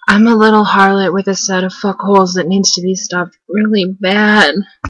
I'm a little harlot with a set of fuckholes that needs to be stopped really bad.